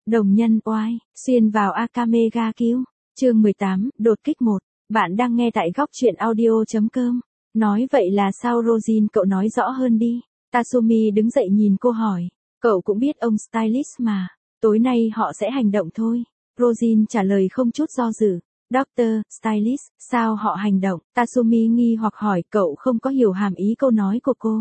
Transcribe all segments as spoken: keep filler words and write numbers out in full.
Đồng nhân oai, xuyên vào Akame ga cứu. Chương mười tám, đột kích một. Bạn đang nghe tại góc truyện audio chấm com. Nói vậy là sao Rojin, cậu nói rõ hơn đi. Tasumi đứng dậy nhìn cô hỏi. Cậu cũng biết ông stylist mà. Tối nay họ sẽ hành động thôi. Rojin trả lời không chút do dự. Doctor, stylist, sao họ hành động? Tasumi nghi hoặc hỏi, cậu không có hiểu hàm ý câu nói của cô.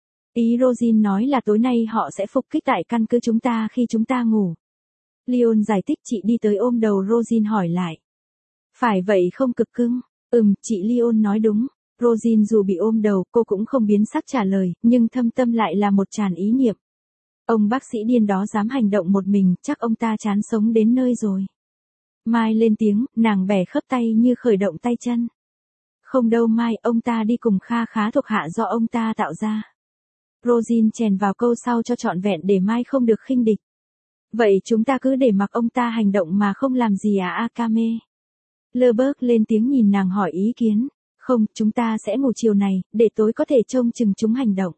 Ý Rojin nói là tối nay họ sẽ phục kích tại căn cứ chúng ta khi chúng ta ngủ. Leon giải thích. Chị đi tới ôm đầu Rojin hỏi lại. Phải vậy không cực cưng? Ừm, chị Leon nói đúng. Rojin dù bị ôm đầu, cô cũng không biến sắc trả lời, nhưng thâm tâm lại là một tràn ý niệm. Ông bác sĩ điên đó dám hành động một mình, chắc ông ta chán sống đến nơi rồi. Mai lên tiếng, nàng bẻ khớp tay như khởi động tay chân. Không đâu Mai, ông ta đi cùng kha khá thuộc hạ do ông ta tạo ra. Rojin chèn vào câu sau cho trọn vẹn để Mai không được khinh địch. Vậy chúng ta cứ để mặc ông ta hành động mà không làm gì à Akame? Leberg lên tiếng nhìn nàng hỏi ý kiến. Không, chúng ta sẽ ngủ chiều này, để tối có thể trông chừng chúng hành động.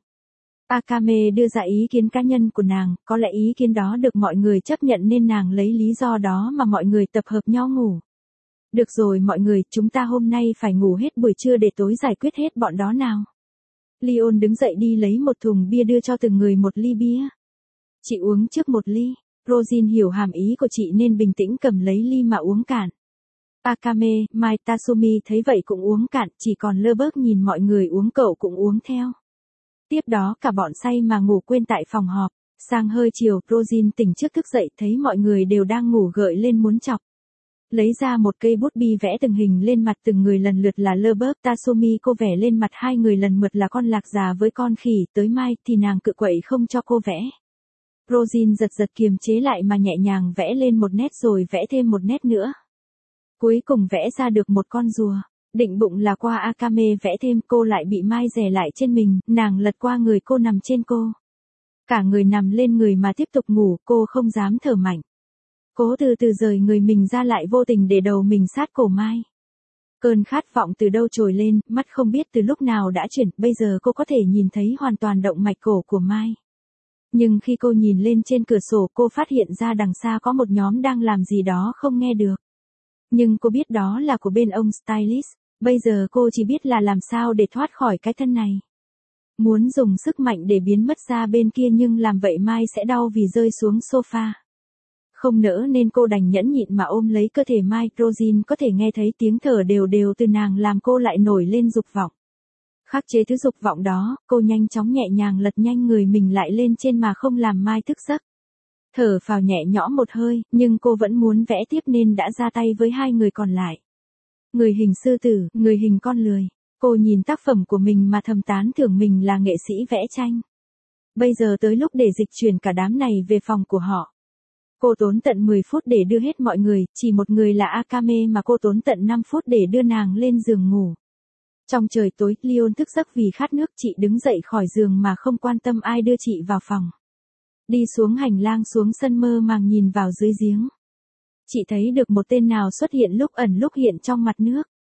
Akame đưa ra ý kiến cá nhân của nàng, có lẽ ý kiến đó được mọi người chấp nhận nên nàng lấy lý do đó mà mọi người tập hợp nhau ngủ. Được rồi mọi người, chúng ta hôm nay phải ngủ hết buổi trưa để tối giải quyết hết bọn đó nào. Leon đứng dậy đi lấy một thùng bia đưa cho từng người một ly bia. Chị uống trước một ly. Rojin hiểu hàm ý của chị nên bình tĩnh cầm lấy ly mà uống cạn. Akame, Mai, Tasumi thấy vậy cũng uống cạn, chỉ còn Leberg nhìn mọi người uống cậu cũng uống theo. Tiếp đó cả bọn say mà ngủ quên tại phòng họp. Sang hơi chiều, Rojin tỉnh trước thức dậy thấy mọi người đều đang ngủ gợi lên muốn chọc. Lấy ra một cây bút bi vẽ từng hình lên mặt từng người lần lượt là Leberg, Tasumi, cô vẽ lên mặt hai người lần lượt là con lạc già với con khỉ, tới Mai thì nàng cự quậy không cho cô vẽ. Rojin giật giật kiềm chế lại mà nhẹ nhàng vẽ lên một nét rồi vẽ thêm một nét nữa. Cuối cùng vẽ ra được một con rùa. Định bụng là qua Akame vẽ thêm, cô lại bị Mai đè lại trên mình, nàng lật qua người cô nằm trên cô. Cả người nằm lên người mà tiếp tục ngủ, cô không dám thở mạnh. Cố từ từ rời người mình ra lại vô tình để đầu mình sát cổ Mai. Cơn khát vọng từ đâu trồi lên, mắt không biết từ lúc nào đã chuyển, bây giờ cô có thể nhìn thấy hoàn toàn động mạch cổ của Mai. Nhưng khi cô nhìn lên trên cửa sổ cô phát hiện ra đằng xa có một nhóm đang làm gì đó không nghe được. Nhưng cô biết đó là của bên ông stylist, bây giờ cô chỉ biết là làm sao để thoát khỏi cái thân này. Muốn dùng sức mạnh để biến mất ra bên kia nhưng làm vậy Mai sẽ đau vì rơi xuống sofa. Không nỡ nên cô đành nhẫn nhịn mà ôm lấy cơ thể Mai. Rojin có thể nghe thấy tiếng thở đều đều từ nàng làm cô lại nổi lên dục vọng. Khắc chế thứ dục vọng đó, cô nhanh chóng nhẹ nhàng lật nhanh người mình lại lên trên mà không làm Mai thức giấc. Thở phào nhẹ nhõm một hơi, nhưng cô vẫn muốn vẽ tiếp nên đã ra tay với hai người còn lại. Người hình sư tử, người hình con lười. Cô nhìn tác phẩm của mình mà thầm tán thưởng mình là nghệ sĩ vẽ tranh. Bây giờ tới lúc để dịch chuyển cả đám này về phòng của họ. Cô tốn tận mười phút để đưa hết mọi người, chỉ một người là Akame mà cô tốn tận năm phút để đưa nàng lên giường ngủ. Trong trời tối, Leon thức giấc vì khát nước, chị đứng dậy khỏi giường mà không quan tâm ai đưa chị vào phòng. Đi xuống hành lang xuống sân mơ màng nhìn vào dưới giếng. Chị thấy được một tên nào xuất hiện lúc ẩn lúc hiện trong mặt nước.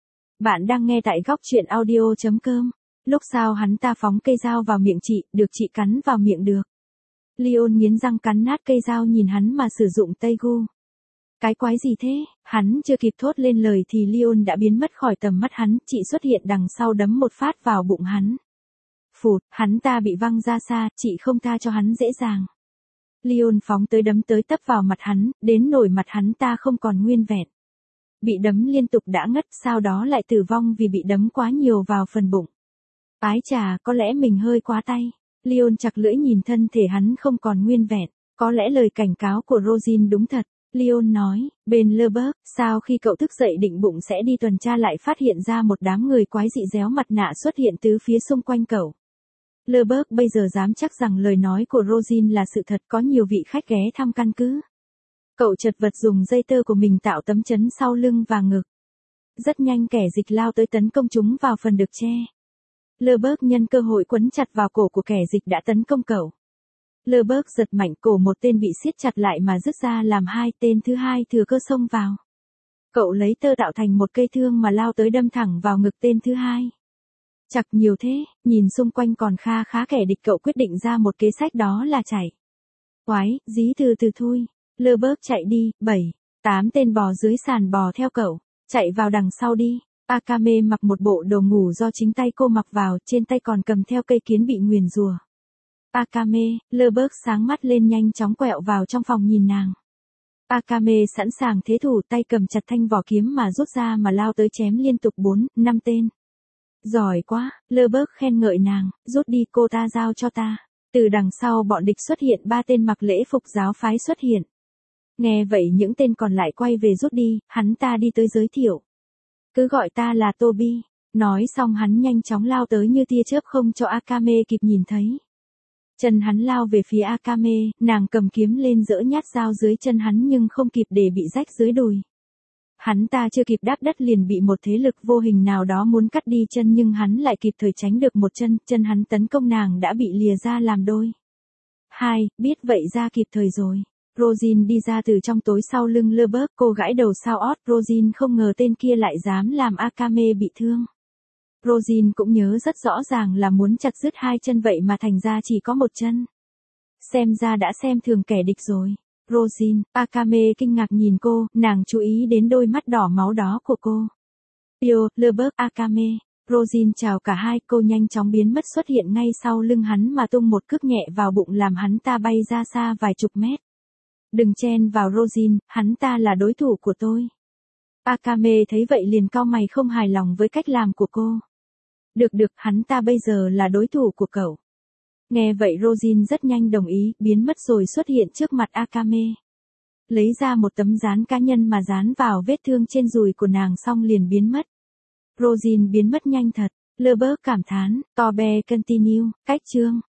Bạn đang nghe tại góc truyện audio chấm com. Lúc sau hắn ta phóng cây dao vào miệng chị, được chị cắn vào miệng được. Leon nghiến răng cắn nát cây dao nhìn hắn mà sử dụng tay gu. Cái quái gì thế? Hắn chưa kịp thốt lên lời thì Leon đã biến mất khỏi tầm mắt hắn, chị xuất hiện đằng sau đấm một phát vào bụng hắn. Phụt, hắn ta bị văng ra xa, chị không tha cho hắn dễ dàng. Leon phóng tới đấm tới tấp vào mặt hắn, đến nổi mặt hắn ta không còn nguyên vẹn. Bị đấm liên tục đã ngất, sau đó lại tử vong vì bị đấm quá nhiều vào phần bụng. Ái chà, có lẽ mình hơi quá tay. Leon chặt lưỡi nhìn thân thể hắn không còn nguyên vẹn. Có lẽ lời cảnh cáo của Rojin đúng thật. Leon nói, bên Leberg, sau khi cậu thức dậy định bụng sẽ đi tuần tra lại phát hiện ra một đám người quái dị déo mặt nạ xuất hiện từ phía xung quanh cậu. Leberg bây giờ dám chắc rằng lời nói của Rojin là sự thật, có nhiều vị khách ghé thăm căn cứ. Cậu chật vật dùng dây tơ của mình tạo tấm chắn sau lưng và ngực. Rất nhanh kẻ dịch lao tới tấn công chúng vào phần được che. Leberg nhân cơ hội quấn chặt vào cổ của kẻ dịch đã tấn công cậu. Leberg giật mạnh cổ một tên bị siết chặt lại mà rứt ra làm hai, tên thứ hai thừa cơ xông vào. Cậu lấy tơ tạo thành một cây thương mà lao tới đâm thẳng vào ngực tên thứ hai. Chặt nhiều thế, nhìn xung quanh còn kha khá kẻ địch cậu quyết định ra một kế sách đó là chạy. Quái, dí từ từ thôi. Lơ-bớt chạy đi, bảy, tám tên bò dưới sàn bò theo cậu, chạy vào đằng sau đi. Akame mặc một bộ đồ ngủ do chính tay cô mặc vào, trên tay còn cầm theo cây kiến bị nguyền rủa. Akame, Lơ-bớt sáng mắt lên nhanh chóng quẹo vào trong phòng nhìn nàng. Akame sẵn sàng thế thủ, tay cầm chặt thanh vỏ kiếm mà rút ra mà lao tới chém liên tục bốn, năm tên. Giỏi quá, Lơ-bớt khen ngợi nàng, rút đi, cô ta giao cho ta. Từ đằng sau bọn địch xuất hiện ba tên mặc lễ phục giáo phái xuất hiện. Nghe vậy những tên còn lại quay về rút đi, hắn ta đi tới giới thiệu. Cứ gọi ta là Tobi. Nói xong hắn nhanh chóng lao tới như tia chớp không cho Akame kịp nhìn thấy. Chân hắn lao về phía Akame, nàng cầm kiếm lên giỡ nhát dao dưới chân hắn nhưng không kịp để bị rách dưới đùi. Hắn ta chưa kịp đáp đất liền bị một thế lực vô hình nào đó muốn cắt đi chân nhưng hắn lại kịp thời tránh được một chân, chân hắn tấn công nàng đã bị lìa ra làm đôi. Hai, biết vậy ra kịp thời rồi. Rojin đi ra từ trong tối sau lưng Lơ-bớt, cô gãi đầu sao ót, Rojin không ngờ tên kia lại dám làm Akame bị thương. Rojin cũng nhớ rất rõ ràng là muốn chặt đứt hai chân vậy mà thành ra chỉ có một chân. Xem ra đã xem thường kẻ địch rồi. Rojin, Akame kinh ngạc nhìn cô, nàng chú ý đến đôi mắt đỏ máu đó của cô. Yo, Lơ-bớt, Akame. Rojin chào cả hai, cô nhanh chóng biến mất xuất hiện ngay sau lưng hắn mà tung một cước nhẹ vào bụng làm hắn ta bay ra xa vài chục mét. Đừng chen vào Rojin, hắn ta là đối thủ của tôi. Akame thấy vậy liền cau mày không hài lòng với cách làm của cô. Được được, hắn ta bây giờ là đối thủ của cậu. Nghe vậy Rojin rất nhanh đồng ý, biến mất rồi xuất hiện trước mặt Akame. Lấy ra một tấm dán cá nhân mà dán vào vết thương trên đùi của nàng xong liền biến mất. Rojin biến mất nhanh thật, Lơ-bớt cảm thán, Tobe continue, cách chương.